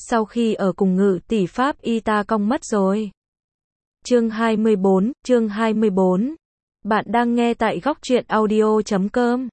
sau khi ở cùng Ngự tỷ pháp y ta cong mất rồi. Chương 24. Bạn đang nghe tại góc truyện audio.com.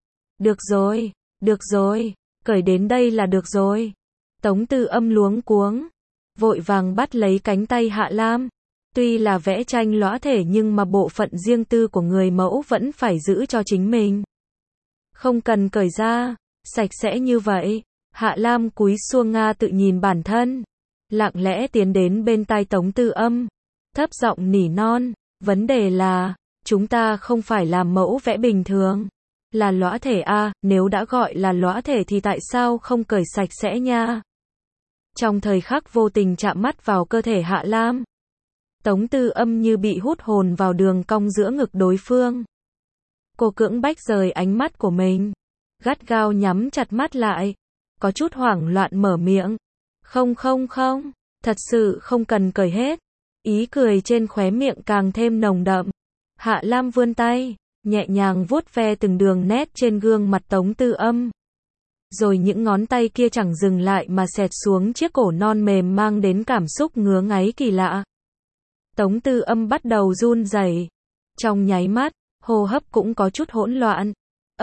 Được rồi, cởi đến đây là được rồi. Tống Tư Âm luống cuống, vội vàng bắt lấy cánh tay Hạ Lam. Tuy là vẽ tranh lõa thể nhưng mà bộ phận riêng tư của người mẫu vẫn phải giữ cho chính mình. Không cần cởi ra, sạch sẽ như vậy. Hạ Lam cúi xuống Nga tự nhìn bản thân, lặng lẽ tiến đến bên tai Tống Tư Âm, thấp giọng nỉ non, vấn đề là, chúng ta không phải làm mẫu vẽ bình thường, là lõa thể a, nếu đã gọi là lõa thể thì tại sao không cởi sạch sẽ nha. Trong thời khắc vô tình chạm mắt vào cơ thể Hạ Lam, Tống Tư Âm như bị hút hồn vào đường cong giữa ngực đối phương. Cô cưỡng bách rời ánh mắt của mình, gắt gao nhắm chặt mắt lại, có chút hoảng loạn mở miệng. Không, thật sự không cần cởi hết. Ý cười trên khóe miệng càng thêm nồng đậm. Hạ Lam vươn tay, nhẹ nhàng vuốt ve từng đường nét trên gương mặt Tống Tư Âm. Rồi những ngón tay kia chẳng dừng lại mà xẹt xuống chiếc cổ non mềm mang đến cảm xúc ngứa ngáy kỳ lạ. Tống Tư Âm bắt đầu run rẩy. Trong nháy mắt, hô hấp cũng có chút hỗn loạn.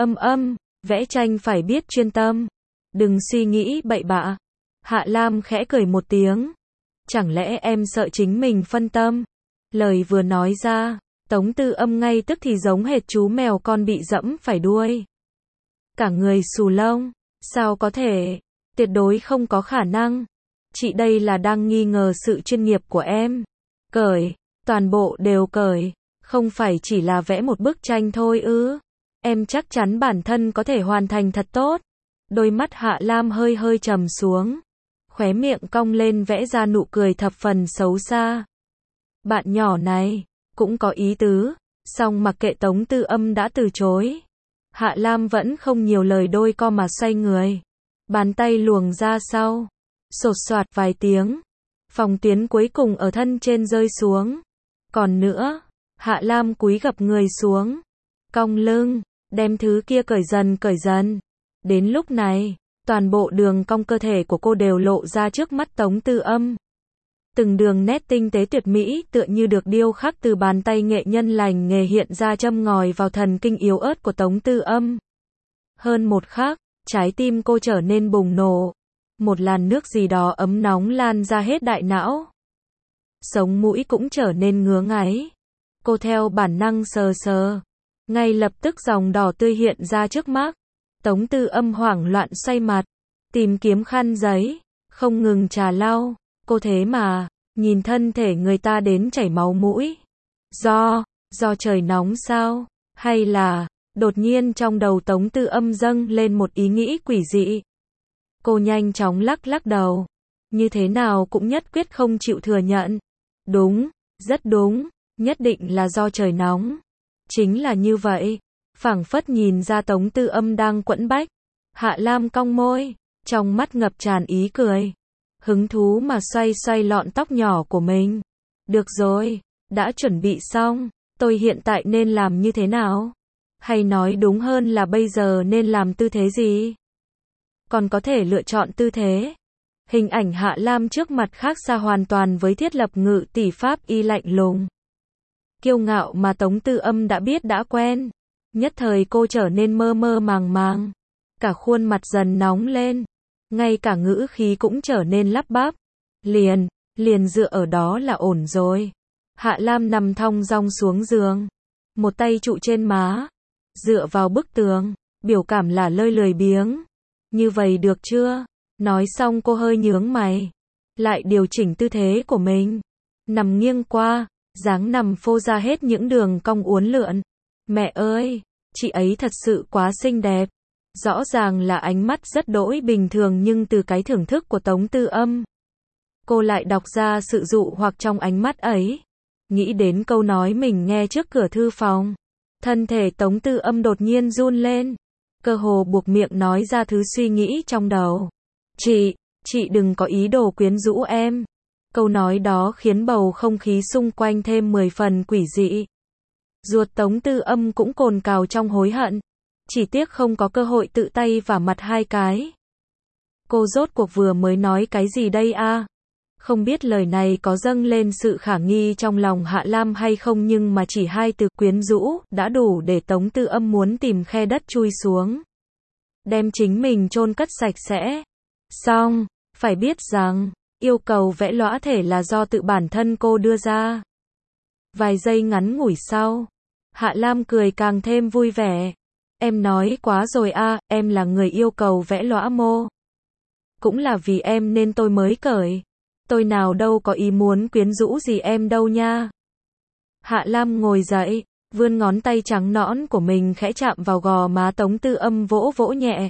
Vẽ tranh phải biết chuyên tâm. Đừng suy nghĩ bậy bạ. Hạ Lam khẽ cười một tiếng. Chẳng lẽ em sợ chính mình phân tâm? Lời vừa nói ra, Tống Tư Âm ngay tức thì giống hệt chú mèo con bị dẫm phải đuôi. Cả người xù lông. Sao có thể? Tuyệt đối không có khả năng. Chị đây là đang nghi ngờ sự chuyên nghiệp của em. Cởi, toàn bộ đều cởi. Không phải chỉ là vẽ một bức tranh thôi ư? Em chắc chắn bản thân có thể hoàn thành thật tốt. Đôi mắt Hạ Lam hơi trầm xuống, khóe miệng cong lên vẽ ra nụ cười thập phần xấu xa. Bạn nhỏ này, cũng có ý tứ, song mặc kệ Tống Tư Âm đã từ chối. Hạ Lam vẫn không nhiều lời đôi co mà xoay người. Bàn tay luồng ra sau, sột soạt vài tiếng. Phòng tuyến cuối cùng ở thân trên rơi xuống. Còn nữa, Hạ Lam cúi gập người xuống, cong lưng, đem thứ kia cởi dần. Đến lúc này, toàn bộ đường cong cơ thể của cô đều lộ ra trước mắt Tống Tư Âm. Từng đường nét tinh tế tuyệt mỹ tựa như được điêu khắc từ bàn tay nghệ nhân lành nghề hiện ra châm ngòi vào thần kinh yếu ớt của Tống Tư Âm. Hơn một khắc, trái tim cô trở nên bùng nổ. Một làn nước gì đó ấm nóng lan ra hết đại não. Sống mũi cũng trở nên ngứa ngáy. Cô theo bản năng sờ. Ngay lập tức dòng đỏ tươi hiện ra trước mắt. Tống Tư Âm hoảng loạn xoay mặt, tìm kiếm khăn giấy, không ngừng trà lau. Cô thế mà, nhìn thân thể người ta đến chảy máu mũi. Do trời nóng sao? Hay là, đột nhiên trong đầu Tống Tư Âm dâng lên một ý nghĩ quỷ dị. Cô nhanh chóng lắc đầu. Như thế nào cũng nhất quyết không chịu thừa nhận. Đúng, rất đúng, nhất định là do trời nóng. Chính là như vậy. Phảng phất nhìn ra Tống Tư Âm đang quẫn bách. Hạ Lam cong môi, trong mắt ngập tràn ý cười. Hứng thú mà xoay lọn tóc nhỏ của mình. Được rồi, đã chuẩn bị xong, tôi hiện tại nên làm như thế nào? Hay nói đúng hơn là bây giờ nên làm tư thế gì? Còn có thể lựa chọn tư thế. Hình ảnh Hạ Lam trước mặt khác xa hoàn toàn với thiết lập Ngự tỷ pháp y lạnh lùng, kiêu ngạo mà Tống Tư Âm đã biết đã quen. Nhất thời cô trở nên mơ màng. Cả khuôn mặt dần nóng lên. Ngay cả ngữ khí cũng trở nên lắp bắp. Liền dựa ở đó là ổn rồi. Hạ Lam nằm thong dong xuống giường. Một tay trụ trên má. Dựa vào bức tường. Biểu cảm là lười biếng. Như vậy được chưa? Nói xong cô hơi nhướng mày. Lại điều chỉnh tư thế của mình. Nằm nghiêng qua. Dáng nằm phô ra hết những đường cong uốn lượn. Mẹ ơi, chị ấy thật sự quá xinh đẹp. Rõ ràng là ánh mắt rất đỗi bình thường nhưng từ cái thưởng thức của Tống Tư Âm, cô lại đọc ra sự dụ hoặc trong ánh mắt ấy. Nghĩ đến câu nói mình nghe trước cửa thư phòng. Thân thể Tống Tư Âm đột nhiên run lên. Cơ hồ buộc miệng nói ra thứ suy nghĩ trong đầu. Chị đừng có ý đồ quyến rũ em. Câu nói đó khiến bầu không khí xung quanh thêm 10 phần quỷ dị. Ruột Tống Tư Âm cũng cồn cào trong hối hận. Chỉ tiếc không có cơ hội tự tay vả mặt hai cái. Cô rốt cuộc vừa mới nói cái gì đây a? Không biết lời này có dâng lên sự khả nghi trong lòng Hạ Lam hay không, nhưng mà chỉ hai từ quyến rũ đã đủ để Tống Tư Âm muốn tìm khe đất chui xuống, đem chính mình chôn cất sạch sẽ. Xong, phải biết rằng, yêu cầu vẽ lõa thể là do tự bản thân cô đưa ra. Vài giây ngắn ngủi sau, Hạ Lam cười càng thêm vui vẻ. Em nói quá rồi a, em là người yêu cầu vẽ lõa mô. Cũng là vì em nên tôi mới cởi. Tôi nào đâu có ý muốn quyến rũ gì em đâu nha. Hạ Lam ngồi dậy, vươn ngón tay trắng nõn của mình khẽ chạm vào gò má Tống Tư Âm, vỗ vỗ nhẹ.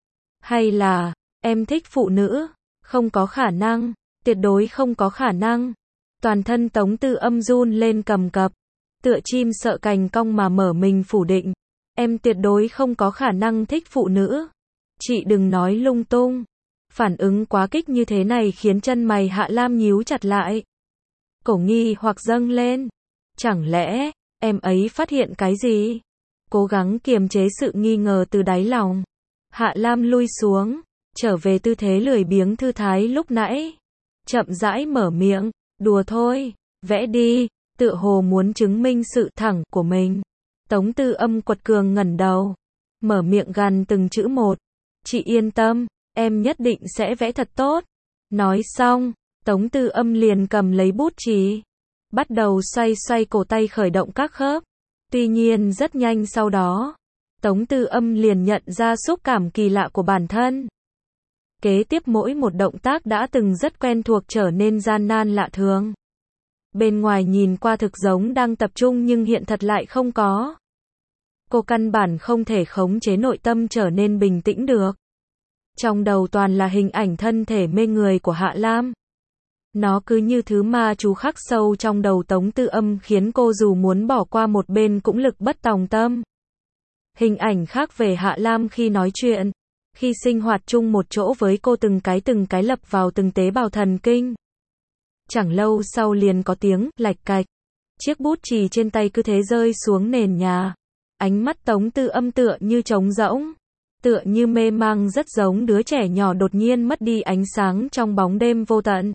Hay là, em thích phụ nữ? Không có khả năng, tuyệt đối không có khả năng. Toàn thân Tống Tư Âm run lên cầm cập, tựa chim sợ cành cong mà mở mình phủ định. Em tuyệt đối không có khả năng thích phụ nữ. Chị đừng nói lung tung. Phản ứng quá kích như thế này khiến chân mày Hạ Lam nhíu chặt lại. Cổ nghi hoặc dâng lên. Chẳng lẽ, em ấy phát hiện cái gì? Cố gắng kiềm chế sự nghi ngờ từ đáy lòng. Hạ Lam lui xuống, trở về tư thế lười biếng thư thái lúc nãy. Chậm rãi mở miệng, đùa thôi, vẽ đi, tựa hồ muốn chứng minh sự thẳng của mình. Tống Tư Âm quật cường ngẩng đầu, mở miệng gằn từng chữ một. Chị yên tâm, em nhất định sẽ vẽ thật tốt. Nói xong, Tống Tư Âm liền cầm lấy bút chì, bắt đầu xoay xoay cổ tay khởi động các khớp. Tuy nhiên rất nhanh sau đó, Tống Tư Âm liền nhận ra xúc cảm kỳ lạ của bản thân. Kế tiếp mỗi một động tác đã từng rất quen thuộc trở nên gian nan lạ thường. Bên ngoài nhìn qua thực giống đang tập trung nhưng hiện thật lại không có. Cô căn bản không thể khống chế nội tâm trở nên bình tĩnh được. Trong đầu toàn là hình ảnh thân thể mê người của Hạ Lam. Nó cứ như thứ ma chú khắc sâu trong đầu Tống Tư Âm khiến cô dù muốn bỏ qua một bên cũng lực bất tòng tâm. Hình ảnh khác về Hạ Lam khi nói chuyện, khi sinh hoạt chung một chỗ với cô từng cái lập vào từng tế bào thần kinh. Chẳng lâu sau liền có tiếng lạch cạch. Chiếc bút chì trên tay cứ thế rơi xuống nền nhà. Ánh mắt Tống Tư Âm tựa như trống rỗng, tựa như mê mang, rất giống đứa trẻ nhỏ đột nhiên mất đi ánh sáng trong bóng đêm vô tận.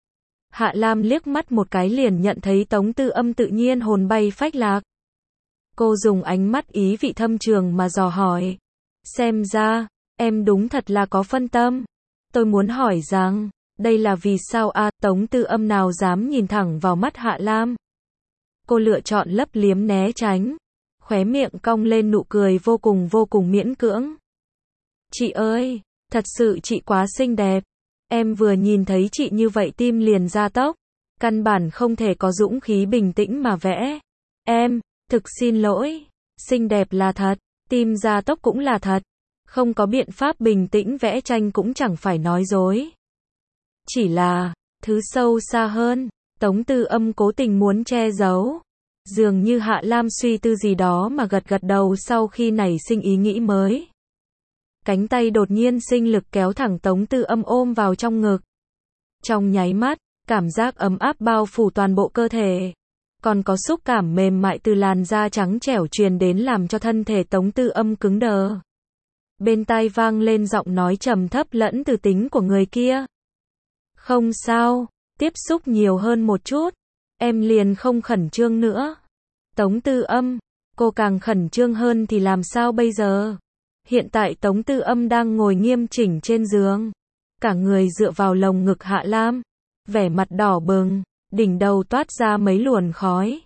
Hạ Lam liếc mắt một cái liền nhận thấy Tống Tư Âm tự nhiên hồn bay phách lạc. Cô dùng ánh mắt ý vị thâm trường mà dò hỏi. Xem ra, em đúng thật là có phân tâm. Tôi muốn hỏi rằng, đây là vì sao a? Tống Tư Âm nào dám nhìn thẳng vào mắt Hạ Lam. Cô lựa chọn lấp liếm né tránh, khóe miệng cong lên nụ cười vô cùng miễn cưỡng. Chị ơi, thật sự chị quá xinh đẹp. Em vừa nhìn thấy chị như vậy tim liền ra tốc. Căn bản không thể có dũng khí bình tĩnh mà vẽ. Em, thực xin lỗi. Xinh đẹp là thật, tim ra tốc cũng là thật. Không có biện pháp bình tĩnh vẽ tranh cũng chẳng phải nói dối. Chỉ là, thứ sâu xa hơn, Tống Tư Âm cố tình muốn che giấu. Dường như Hạ Lam suy tư gì đó mà gật gật đầu sau khi nảy sinh ý nghĩ mới. Cánh tay đột nhiên sinh lực kéo thẳng Tống Tư Âm ôm vào trong ngực. Trong nháy mắt, cảm giác ấm áp bao phủ toàn bộ cơ thể. Còn có xúc cảm mềm mại từ làn da trắng trẻo truyền đến làm cho thân thể Tống Tư Âm cứng đờ. Bên tai vang lên giọng nói trầm thấp lẫn từ tính của người kia. Không sao, tiếp xúc nhiều hơn một chút, em liền không khẩn trương nữa. Tống Tư Âm, cô càng khẩn trương hơn thì làm sao bây giờ? Hiện tại Tống Tư Âm đang ngồi nghiêm chỉnh trên giường, cả người dựa vào lồng ngực Hạ Lam, vẻ mặt đỏ bừng, đỉnh đầu toát ra mấy luồng khói.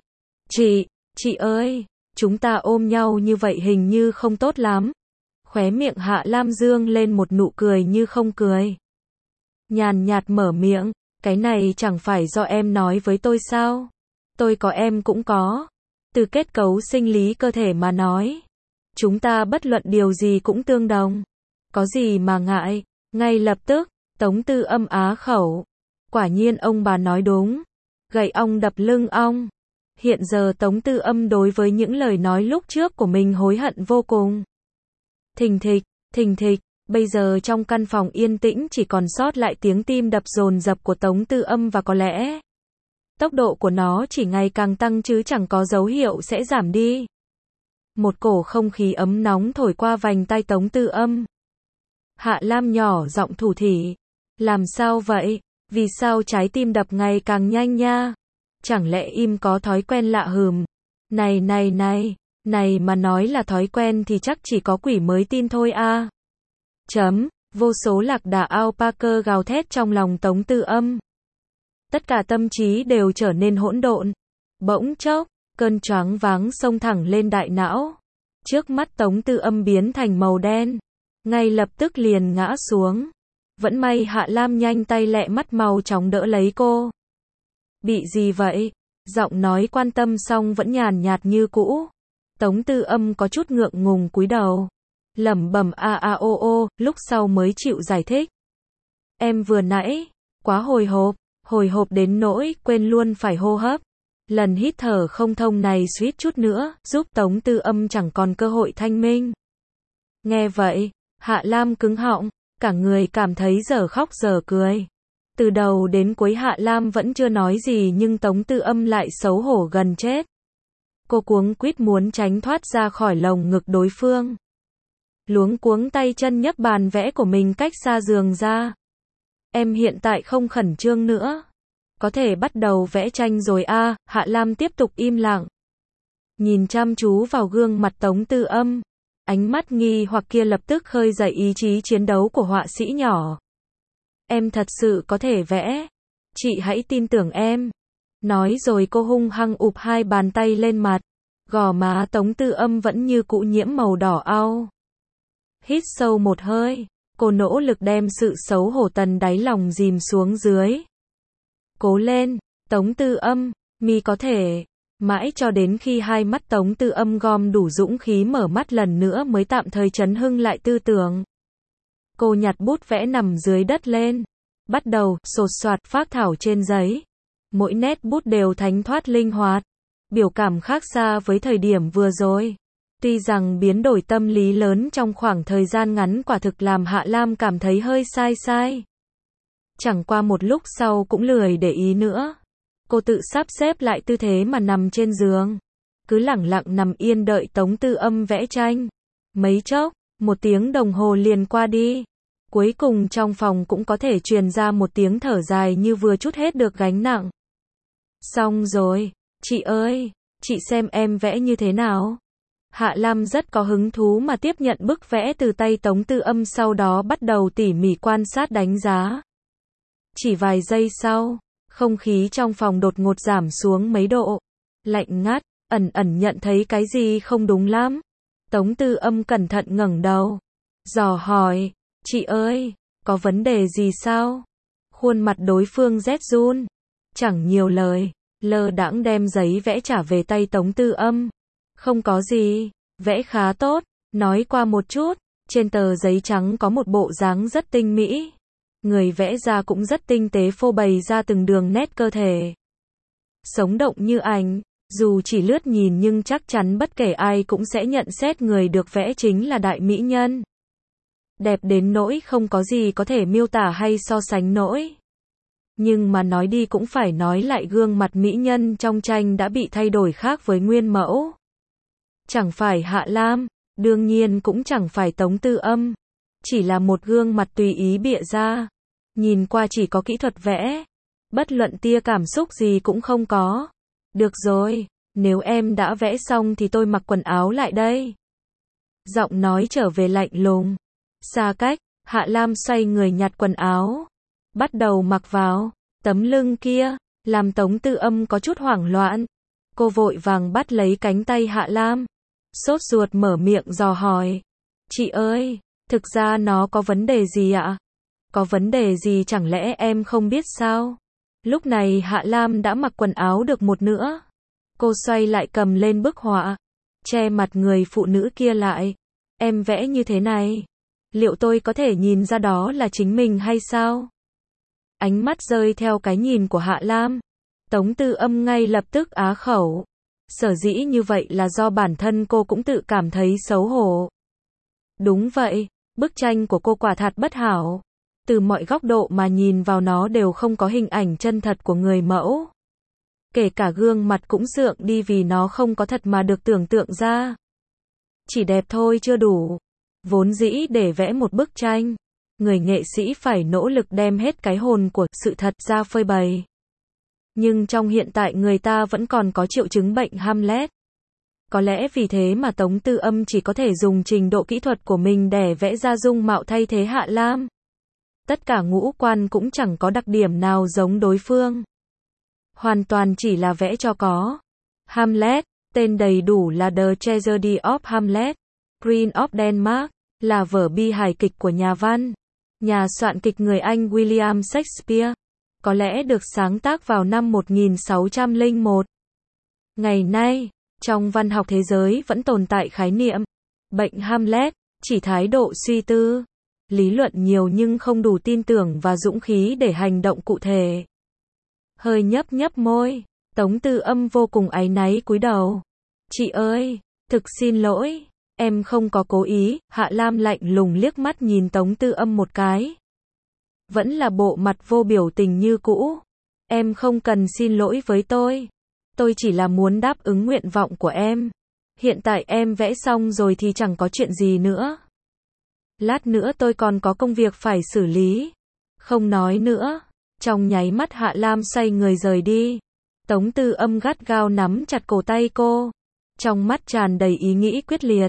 Chị ơi, chúng ta ôm nhau như vậy hình như không tốt lắm. Khóe miệng Hạ Lam dương lên một nụ cười như không cười. Nhàn nhạt mở miệng, cái này chẳng phải do em nói với tôi sao? Tôi có em cũng có. Từ kết cấu sinh lý cơ thể mà nói, chúng ta bất luận điều gì cũng tương đồng. Có gì mà ngại? Ngay lập tức, Tống Tư Âm á khẩu. Quả nhiên ông bà nói đúng. Gậy ong đập lưng ong. Hiện giờ Tống Tư Âm đối với những lời nói lúc trước của mình hối hận vô cùng. Thình thịch, bây giờ trong căn phòng yên tĩnh chỉ còn sót lại tiếng tim đập dồn dập của Tống Tư Âm và có lẽ tốc độ của nó chỉ ngày càng tăng chứ chẳng có dấu hiệu sẽ giảm đi. Một cổ không khí ấm nóng thổi qua vành tai Tống Tư Âm. Hạ Lam nhỏ giọng thủ thỉ. Làm sao vậy? Vì sao trái tim đập ngày càng nhanh nha? Chẳng lẽ im có thói quen lạ hừm? Này mà nói là thói quen thì chắc chỉ có quỷ mới tin thôi a. Vô số lạc đà alpaca gào thét trong lòng Tống Tư Âm. Tất cả tâm trí đều trở nên hỗn độn. Bỗng chốc, cơn choáng váng xông thẳng lên đại não. Trước mắt Tống Tư Âm biến thành màu đen. Ngay lập tức liền ngã xuống. Vẫn may Hạ Lam nhanh tay lẹ mắt mau chóng đỡ lấy cô. Bị gì vậy? Giọng nói quan tâm xong vẫn nhàn nhạt như cũ. Tống Tư Âm có chút ngượng ngùng cúi đầu. Lẩm bẩm a a o o, lúc sau mới chịu giải thích. Em vừa nãy, quá hồi hộp đến nỗi quên luôn phải hô hấp. Lần hít thở không thông này suýt chút nữa, giúp Tống Tư Âm chẳng còn cơ hội thanh minh. Nghe vậy, Hạ Lam cứng họng, cả người cảm thấy dở khóc dở cười. Từ đầu đến cuối Hạ Lam vẫn chưa nói gì nhưng Tống Tư Âm lại xấu hổ gần chết. Cô cuống quýt muốn tránh thoát ra khỏi lồng ngực đối phương. Luống cuống tay chân nhấc bàn vẽ của mình cách xa giường ra. Em hiện tại không khẩn trương nữa. Có thể bắt đầu vẽ tranh rồi a. Hạ Lam tiếp tục im lặng. Nhìn chăm chú vào gương mặt Tống Tư Âm. Ánh mắt nghi hoặc kia lập tức khơi dậy ý chí chiến đấu của họa sĩ nhỏ. Em thật sự có thể vẽ. Chị hãy tin tưởng em. Nói rồi cô hung hăng ụp hai bàn tay lên mặt. Gò má Tống Tư Âm vẫn như cũ nhiễm màu đỏ au. Hít sâu một hơi. Cô nỗ lực đem sự xấu hổ tận đáy lòng dìm xuống dưới. Cố lên, Tống Tư Âm, mi có thể. Mãi cho đến khi hai mắt Tống Tư Âm gom đủ dũng khí mở mắt lần nữa mới tạm thời chấn hưng lại tư tưởng. Cô nhặt bút vẽ nằm dưới đất lên. Bắt đầu, sột soạt phác thảo trên giấy. Mỗi nét bút đều thánh thoát linh hoạt. Biểu cảm khác xa với thời điểm vừa rồi. Tuy rằng biến đổi tâm lý lớn trong khoảng thời gian ngắn quả thực làm Hạ Lam cảm thấy hơi sai. Chẳng qua một lúc sau cũng lười để ý nữa. Cô tự sắp xếp lại tư thế mà nằm trên giường. Cứ lẳng lặng nằm yên đợi Tống Tư Âm vẽ tranh. Mấy chốc, 1 tiếng đồng hồ liền qua đi. Cuối cùng trong phòng cũng có thể truyền ra một tiếng thở dài như vừa trút hết được gánh nặng. Xong rồi, chị ơi, chị xem em vẽ như thế nào? Hạ Lam rất có hứng thú mà tiếp nhận bức vẽ từ tay Tống Tư Âm, sau đó bắt đầu tỉ mỉ quan sát đánh giá. Chỉ vài giây sau, không khí trong phòng đột ngột giảm xuống mấy độ. Lạnh ngắt, ẩn nhận thấy cái gì không đúng lắm. Tống Tư Âm cẩn thận ngẩng đầu. Dò hỏi, chị ơi, có vấn đề gì sao? Khuôn mặt đối phương rét run. Chẳng nhiều lời, lơ đãng đem giấy vẽ trả về tay Tống Tư Âm. Không có gì, vẽ khá tốt, nói qua một chút. Trên tờ giấy trắng có một bộ dáng rất tinh mỹ. Người vẽ ra cũng rất tinh tế, phô bày ra từng đường nét cơ thể. Sống động như ảnh, dù chỉ lướt nhìn nhưng chắc chắn bất kể ai cũng sẽ nhận xét người được vẽ chính là đại mỹ nhân. Đẹp đến nỗi không có gì có thể miêu tả hay so sánh nổi. Nhưng mà nói đi cũng phải nói lại, gương mặt mỹ nhân trong tranh đã bị thay đổi khác với nguyên mẫu. Chẳng phải Hạ Lam, đương nhiên cũng chẳng phải Tống Tư Âm. Chỉ là một gương mặt tùy ý bịa ra. Nhìn qua chỉ có kỹ thuật vẽ. Bất luận tia cảm xúc gì cũng không có. Được rồi, nếu em đã vẽ xong thì tôi mặc quần áo lại đây. Giọng nói trở về lạnh lùng. Xa cách, Hạ Lam xoay người nhặt quần áo. Bắt đầu mặc vào. Tấm lưng kia, làm Tống Tư Âm có chút hoảng loạn. Cô vội vàng bắt lấy cánh tay Hạ Lam. Sốt ruột mở miệng dò hỏi. Chị ơi, thực ra nó có vấn đề gì ạ? Có vấn đề gì chẳng lẽ em không biết sao? Lúc này Hạ Lam đã mặc quần áo được một nửa. Cô xoay lại cầm lên bức họa. Che mặt người phụ nữ kia lại. Em vẽ như thế này. Liệu tôi có thể nhìn ra đó là chính mình hay sao? Ánh mắt rơi theo cái nhìn của Hạ Lam. Tống Tư Âm ngay lập tức á khẩu. Sở dĩ như vậy là do bản thân cô cũng tự cảm thấy xấu hổ. Đúng vậy, bức tranh của cô quả thật bất hảo. Từ mọi góc độ mà nhìn vào nó đều không có hình ảnh chân thật của người mẫu. Kể cả gương mặt cũng sượng đi vì nó không có thật mà được tưởng tượng ra. Chỉ đẹp thôi chưa đủ. Vốn dĩ để vẽ một bức tranh, người nghệ sĩ phải nỗ lực đem hết cái hồn của sự thật ra phơi bày. Nhưng trong hiện tại người ta vẫn còn có triệu chứng bệnh Hamlet. Có lẽ vì thế mà Tống Tư Âm chỉ có thể dùng trình độ kỹ thuật của mình để vẽ ra dung mạo thay thế Hạ Lam. Tất cả ngũ quan cũng chẳng có đặc điểm nào giống đối phương. Hoàn toàn chỉ là vẽ cho có. Hamlet, tên đầy đủ là The Tragedy of Hamlet, Queen of Denmark, là vở bi hài kịch của nhà văn, nhà soạn kịch người Anh William Shakespeare, có lẽ được sáng tác vào năm 1601. Ngày nay, trong văn học thế giới vẫn tồn tại khái niệm bệnh Hamlet, chỉ thái độ suy tư, lý luận nhiều nhưng không đủ tin tưởng và dũng khí để hành động cụ thể. Hơi nhấp nhấp môi, Tống Tư Âm vô cùng áy náy cúi đầu. Chị ơi, thực xin lỗi, em không có cố ý. Hạ Lam lạnh lùng liếc mắt nhìn Tống Tư Âm một cái. Vẫn là bộ mặt vô biểu tình như cũ. Em không cần xin lỗi với tôi chỉ là muốn đáp ứng nguyện vọng của em. Hiện tại em vẽ xong rồi thì chẳng có chuyện gì nữa. Lát nữa tôi còn có công việc phải xử lý. Không nói nữa. Trong nháy mắt Hạ Lam xoay người rời đi. Tống Tư Âm gắt gao nắm chặt cổ tay cô. Trong mắt tràn đầy ý nghĩ quyết liệt.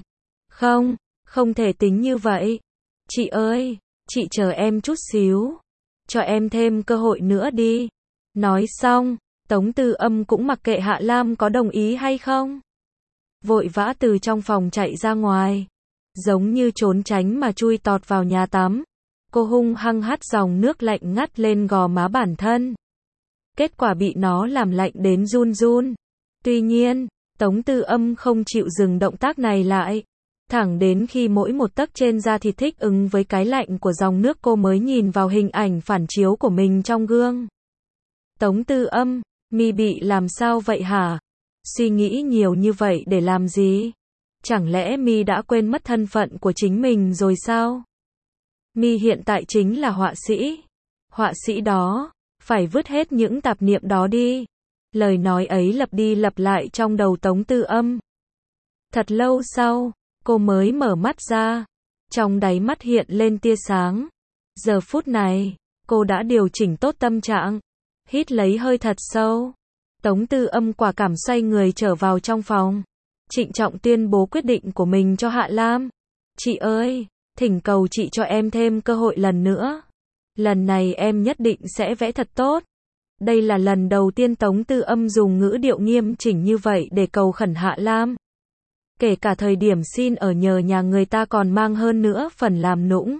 Không thể tính như vậy. Chị ơi, chị chờ em chút xíu. Cho em thêm cơ hội nữa đi. Nói xong, Tống Tư Âm cũng mặc kệ Hạ Lam có đồng ý hay không. Vội vã từ trong phòng chạy ra ngoài. Giống như trốn tránh mà chui tọt vào nhà tắm. Cô hung hăng hắt dòng nước lạnh ngắt lên gò má bản thân. Kết quả bị nó làm lạnh đến run run. Tuy nhiên, Tống Tư Âm không chịu dừng động tác này lại. Thẳng đến khi mỗi một tấc trên da thịt thích ứng với cái lạnh của dòng nước cô mới nhìn vào hình ảnh phản chiếu của mình trong gương. Tống Tư Âm, mi bị làm sao vậy hả? Suy nghĩ nhiều như vậy để làm gì? Chẳng lẽ mi đã quên mất thân phận của chính mình rồi sao? Mi hiện tại chính là họa sĩ. Họa sĩ đó, phải vứt hết những tạp niệm đó đi. Lời nói ấy lặp đi lặp lại trong đầu Tống Tư Âm. Thật lâu sau, cô mới mở mắt ra. Trong đáy mắt hiện lên tia sáng. Giờ phút này, cô đã điều chỉnh tốt tâm trạng. Hít lấy hơi thật sâu. Tống Tư Âm quả cảm xoay người trở vào trong phòng. Trịnh trọng tuyên bố quyết định của mình cho Hạ Lam. Chị ơi, thỉnh cầu chị cho em thêm cơ hội lần nữa. Lần này em nhất định sẽ vẽ thật tốt. Đây là lần đầu tiên Tống Tư Âm dùng ngữ điệu nghiêm chỉnh như vậy để cầu khẩn Hạ Lam. Kể cả thời điểm xin ở nhờ nhà người ta còn mang hơn nữa phần làm nũng.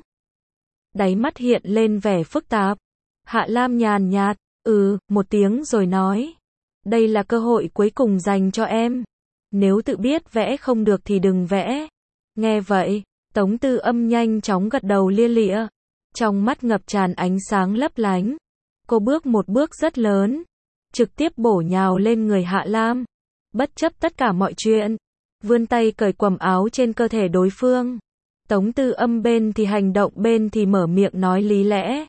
Đáy mắt hiện lên vẻ phức tạp. Hạ Lam nhàn nhạt, một tiếng rồi nói. Đây là cơ hội cuối cùng dành cho em. Nếu tự biết vẽ không được thì đừng vẽ. Nghe vậy, Tống Tư Âm nhanh chóng gật đầu lia lịa. Trong mắt ngập tràn ánh sáng lấp lánh. Cô bước một bước rất lớn. Trực tiếp bổ nhào lên người Hạ Lam. Bất chấp tất cả mọi chuyện. Vươn tay cởi quần áo trên cơ thể đối phương. Tống Tư Âm bên thì hành động bên thì mở miệng nói lý lẽ.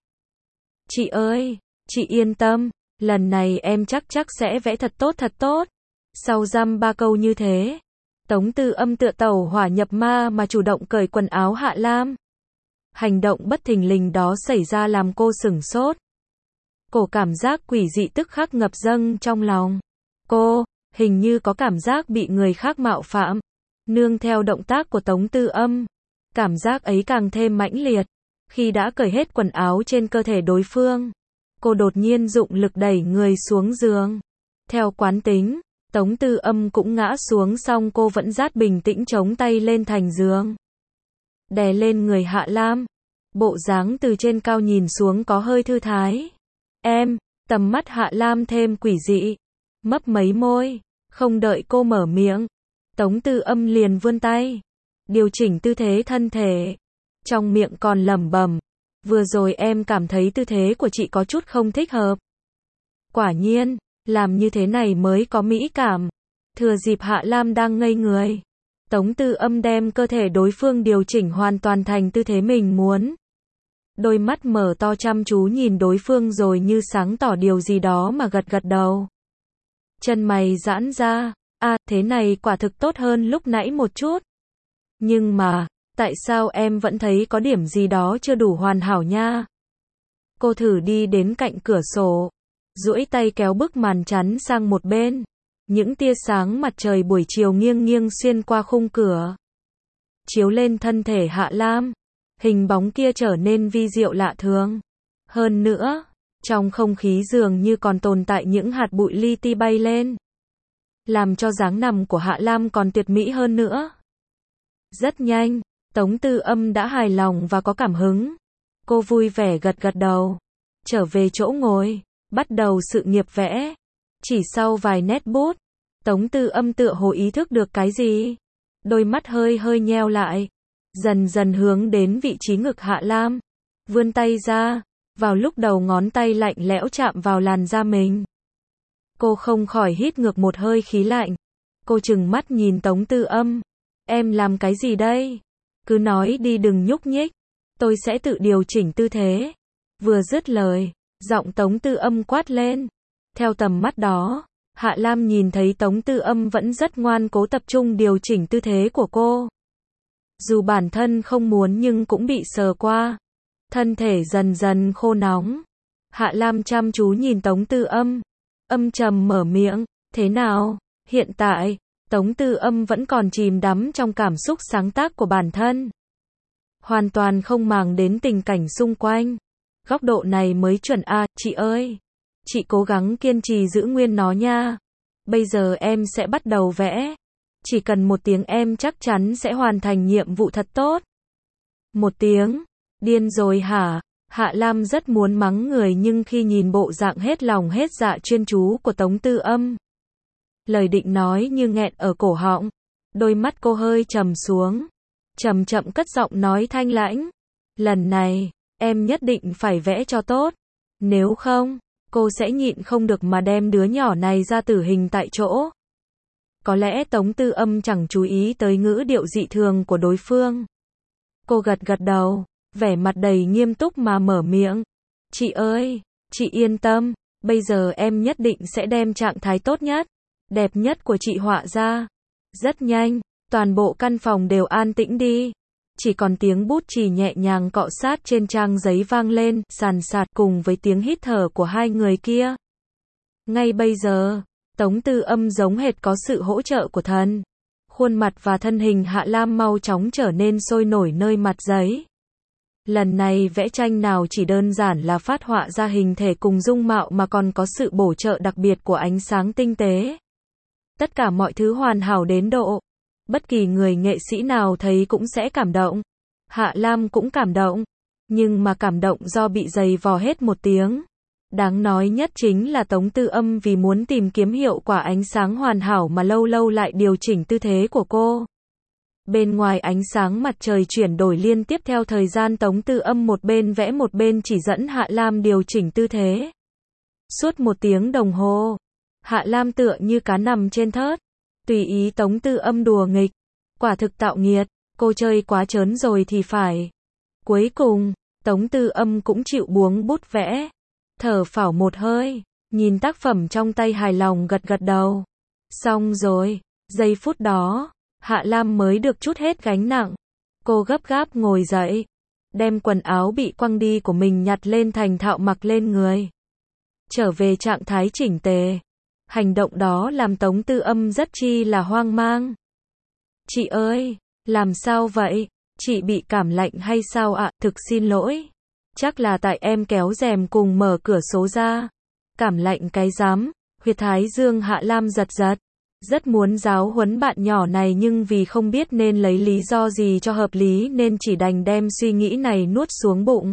Chị ơi, chị yên tâm. Lần này em chắc sẽ vẽ thật tốt. Sau dăm ba câu như thế, Tống Tư Âm tựa tẩu hỏa nhập ma mà chủ động cởi quần áo Hạ Lam. Hành động bất thình lình đó xảy ra làm cô sửng sốt. Cổ cảm giác quỷ dị tức khắc ngập dâng trong lòng. Cô, hình như có cảm giác bị người khác mạo phạm. Nương theo động tác của Tống Tư Âm, cảm giác ấy càng thêm mãnh liệt. Khi đã cởi hết quần áo trên cơ thể đối phương, cô đột nhiên dụng lực đẩy người xuống giường. Theo quán tính, Tống Tư Âm cũng ngã xuống xong cô vẫn dát bình tĩnh chống tay lên thành giường. Đè lên người Hạ Lam. Bộ dáng từ trên cao nhìn xuống có hơi thư thái. Tầm mắt Hạ Lam thêm quỷ dị. Mấp mấy môi. Không đợi cô mở miệng. Tống Tư Âm liền vươn tay. Điều chỉnh tư thế thân thể. Trong miệng còn lẩm bẩm. Vừa rồi em cảm thấy tư thế của chị có chút không thích hợp. Quả nhiên, làm như thế này mới có mỹ cảm. Thừa dịp Hạ Lam đang ngây người. Tống Tư Âm đem cơ thể đối phương điều chỉnh hoàn toàn thành tư thế mình muốn. Đôi mắt mở to chăm chú nhìn đối phương rồi như sáng tỏ điều gì đó mà gật đầu. Chân mày giãn ra. Thế này quả thực tốt hơn lúc nãy một chút. Nhưng mà, Tại sao em vẫn thấy có điểm gì đó chưa đủ hoàn hảo nha? Cô thử đi đến cạnh cửa sổ, duỗi tay kéo bức màn chắn sang một bên. Những tia sáng mặt trời buổi chiều nghiêng nghiêng xuyên qua khung cửa, chiếu lên thân thể Hạ Lam. Hình bóng kia trở nên vi diệu lạ thường. Hơn nữa, trong không khí dường như còn tồn tại những hạt bụi li ti bay lên, làm cho dáng nằm của Hạ Lam còn tuyệt mỹ hơn nữa. Rất nhanh, Tống Tư Âm đã hài lòng và có cảm hứng. Cô vui vẻ gật gật đầu, trở về chỗ ngồi, bắt đầu sự nghiệp vẽ. Chỉ sau vài nét bút, Tống Tư Âm tựa hồ ý thức được cái gì. Đôi mắt hơi hơi nheo lại, dần dần hướng đến vị trí ngực Hạ Lam, vươn tay ra, vào lúc đầu ngón tay lạnh lẽo chạm vào làn da mình. Cô không khỏi hít ngược một hơi khí lạnh. Cô trừng mắt nhìn Tống Tư Âm. Em làm cái gì đây? Cứ nói đi đừng nhúc nhích, tôi sẽ tự điều chỉnh tư thế. Vừa dứt lời, giọng Tống Tư Âm quát lên. Theo tầm mắt đó, Hạ Lam nhìn thấy Tống Tư Âm vẫn rất ngoan cố tập trung điều chỉnh tư thế của cô. Dù bản thân không muốn nhưng cũng bị sờ qua. Thân thể dần dần khô nóng. Hạ Lam chăm chú nhìn Tống Tư Âm, âm trầm mở miệng. Thế nào? Hiện tại, Tống Tư Âm vẫn còn chìm đắm trong cảm xúc sáng tác của bản thân, hoàn toàn không màng đến tình cảnh xung quanh. Góc độ này mới chuẩn à, chị ơi. Chị cố gắng kiên trì giữ nguyên nó nha. Bây giờ em sẽ bắt đầu vẽ. Chỉ cần 1 tiếng em chắc chắn sẽ hoàn thành nhiệm vụ thật tốt. 1 tiếng? Điên rồi hả? Hạ Lam rất muốn mắng người nhưng khi nhìn bộ dạng hết lòng hết dạ chuyên chú của Tống Tư Âm, lời định nói như nghẹn ở cổ họng. Đôi mắt cô hơi trầm xuống, chậm chậm cất giọng nói thanh lãnh. Lần này, em nhất định phải vẽ cho tốt. Nếu không, cô sẽ nhịn không được mà đem đứa nhỏ này ra tử hình tại chỗ. Có lẽ Tống Tư Âm chẳng chú ý tới ngữ điệu dị thường của đối phương. Cô gật gật đầu, vẻ mặt đầy nghiêm túc mà mở miệng. Chị ơi, chị yên tâm, bây giờ em nhất định sẽ đem trạng thái tốt nhất, đẹp nhất của chị họa ra. Rất nhanh, toàn bộ căn phòng đều an tĩnh đi. Chỉ còn tiếng bút chì nhẹ nhàng cọ sát trên trang giấy vang lên, sàn sạt cùng với tiếng hít thở của hai người kia. Ngay bây giờ, Tống Tư Âm giống hệt có sự hỗ trợ của thần. Khuôn mặt và thân hình Hạ Lam mau chóng trở nên sôi nổi nơi mặt giấy. Lần này vẽ tranh nào chỉ đơn giản là phát họa ra hình thể cùng dung mạo mà còn có sự bổ trợ đặc biệt của ánh sáng tinh tế. Tất cả mọi thứ hoàn hảo đến độ bất kỳ người nghệ sĩ nào thấy cũng sẽ cảm động. Hạ Lam cũng cảm động, nhưng mà cảm động do bị dày vò hết 1 tiếng. Đáng nói nhất chính là Tống Tư Âm vì muốn tìm kiếm hiệu quả ánh sáng hoàn hảo mà lâu lâu lại điều chỉnh tư thế của cô. Bên ngoài ánh sáng mặt trời chuyển đổi liên tiếp theo thời gian, Tống Tư Âm một bên vẽ một bên chỉ dẫn Hạ Lam điều chỉnh tư thế. Suốt 1 tiếng đồng hồ, Hạ Lam tựa như cá nằm trên thớt, tùy ý Tống Tư Âm đùa nghịch. Quả thực tạo nghiệt, cô chơi quá trớn rồi thì phải. Cuối cùng, Tống Tư Âm cũng chịu buông bút vẽ. Thở phào một hơi, nhìn tác phẩm trong tay hài lòng gật gật đầu. Xong rồi, giây phút đó, Hạ Lam mới được trút hết gánh nặng. Cô gấp gáp ngồi dậy, đem quần áo bị quăng đi của mình nhặt lên thành thạo mặc lên người, trở về trạng thái chỉnh tề. Hành động đó làm Tống Tư Âm rất chi là hoang mang. Chị ơi, làm sao vậy? Chị bị cảm lạnh hay sao ạ? Thực xin lỗi. Chắc là tại em kéo rèm cùng mở cửa sổ ra. Cảm lạnh cái rắm, huyệt thái dương Hạ Lam giật giật. Rất muốn giáo huấn bạn nhỏ này nhưng vì không biết nên lấy lý do gì cho hợp lý nên chỉ đành đem suy nghĩ này nuốt xuống bụng.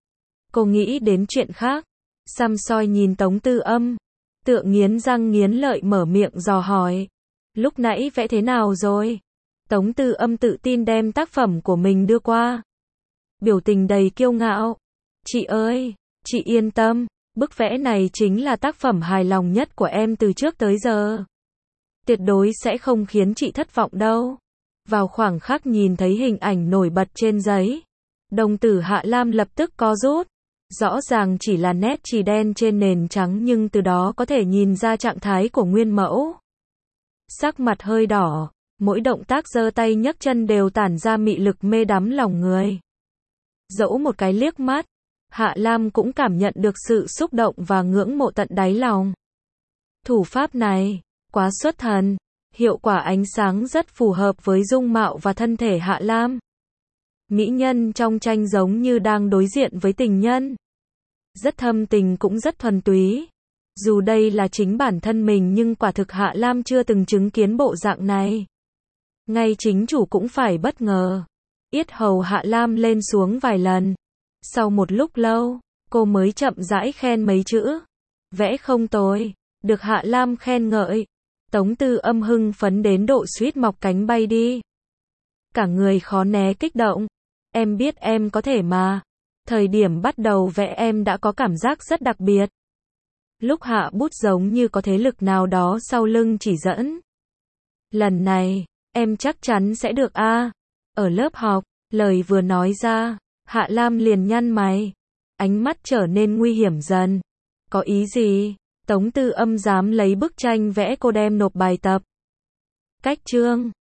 Cô nghĩ đến chuyện khác. Xăm soi nhìn Tống Tư Âm, tựa nghiến răng nghiến lợi mở miệng dò hỏi. Lúc nãy vẽ thế nào rồi? Tống Tư Âm tự tin đem tác phẩm của mình đưa qua, biểu tình đầy kiêu ngạo. Chị ơi, chị yên tâm, bức vẽ này chính là tác phẩm hài lòng nhất của em từ trước tới giờ. Tuyệt đối sẽ không khiến chị thất vọng đâu. Vào khoảng khắc nhìn thấy hình ảnh nổi bật trên giấy, đồng tử Hạ Lam lập tức co rút. Rõ ràng chỉ là nét chì đen trên nền trắng nhưng từ đó có thể nhìn ra trạng thái của nguyên mẫu. Sắc mặt hơi đỏ, Mỗi động tác giơ tay nhấc chân đều tản ra mị lực mê đắm lòng người. Dẫu một cái liếc mắt, Hạ Lam cũng cảm nhận được sự xúc động và ngưỡng mộ tận đáy lòng. Thủ pháp này, quá xuất thần, hiệu quả ánh sáng rất phù hợp với dung mạo và thân thể Hạ Lam. Mỹ nhân trong tranh giống như đang đối diện với tình nhân. Rất thâm tình cũng rất thuần túy. Dù đây là chính bản thân mình nhưng quả thực Hạ Lam chưa từng chứng kiến bộ dạng này. Ngay chính chủ cũng phải bất ngờ. Yết hầu Hạ Lam lên xuống vài lần. Sau một lúc lâu, cô mới chậm rãi khen mấy chữ. Vẽ không tồi. Được Hạ Lam khen ngợi. Tống Tư Âm hưng phấn đến độ suýt mọc cánh bay đi. Cả người khó né kích động. Em biết em có thể mà. Thời điểm bắt đầu vẽ em đã có cảm giác rất đặc biệt. Lúc hạ bút giống như có thế lực nào đó sau lưng chỉ dẫn. Lần này, em chắc chắn sẽ được A. Ở lớp học, lời vừa nói ra, Hạ Lam liền nhăn mày. Ánh mắt trở nên nguy hiểm dần. Có ý gì? Tống Tư Âm dám lấy bức tranh vẽ cô đem nộp bài tập. Cách chương